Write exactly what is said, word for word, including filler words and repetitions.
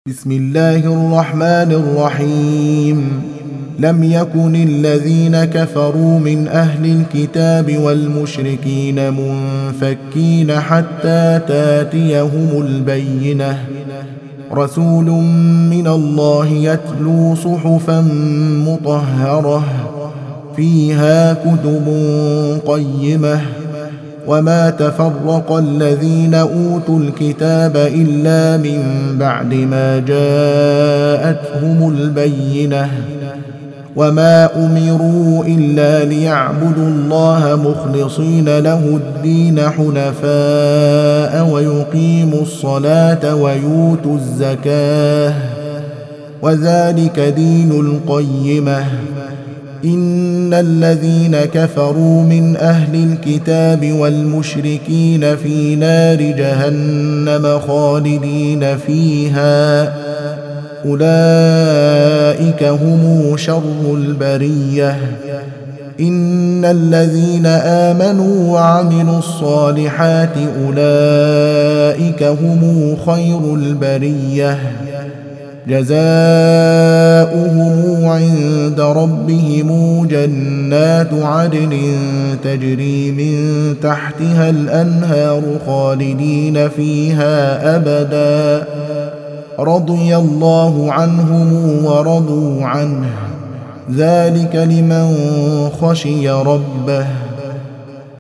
بسم الله الرحمن الرحيم لم يكن الذين كفروا من أهل الكتاب والمشركين منفكين حتى تاتيهم البينة رسول من الله يتلو صحفا مطهرة فيها كتب قيمة وما تفرق الذين أوتوا الكتاب إلا من بعد ما جاءتهم البينة وما أمروا إلا ليعبدوا الله مخلصين له الدين حنفاء ويقيموا الصلاة ويؤتوا الزكاة وذلك دين القيمة إن الذين كفروا من أهل الكتاب والمشركين في نار جهنم خالدين فيها أولئك هم شر البرية إن الذين آمنوا وعملوا الصالحات أولئك هم خير البرية جزاؤهم عند ربهم جنات عدن تجري من تحتها الأنهار خالدين فيها أبدا رضي الله عنهم ورضوا عنه ذلك لمن خشي ربه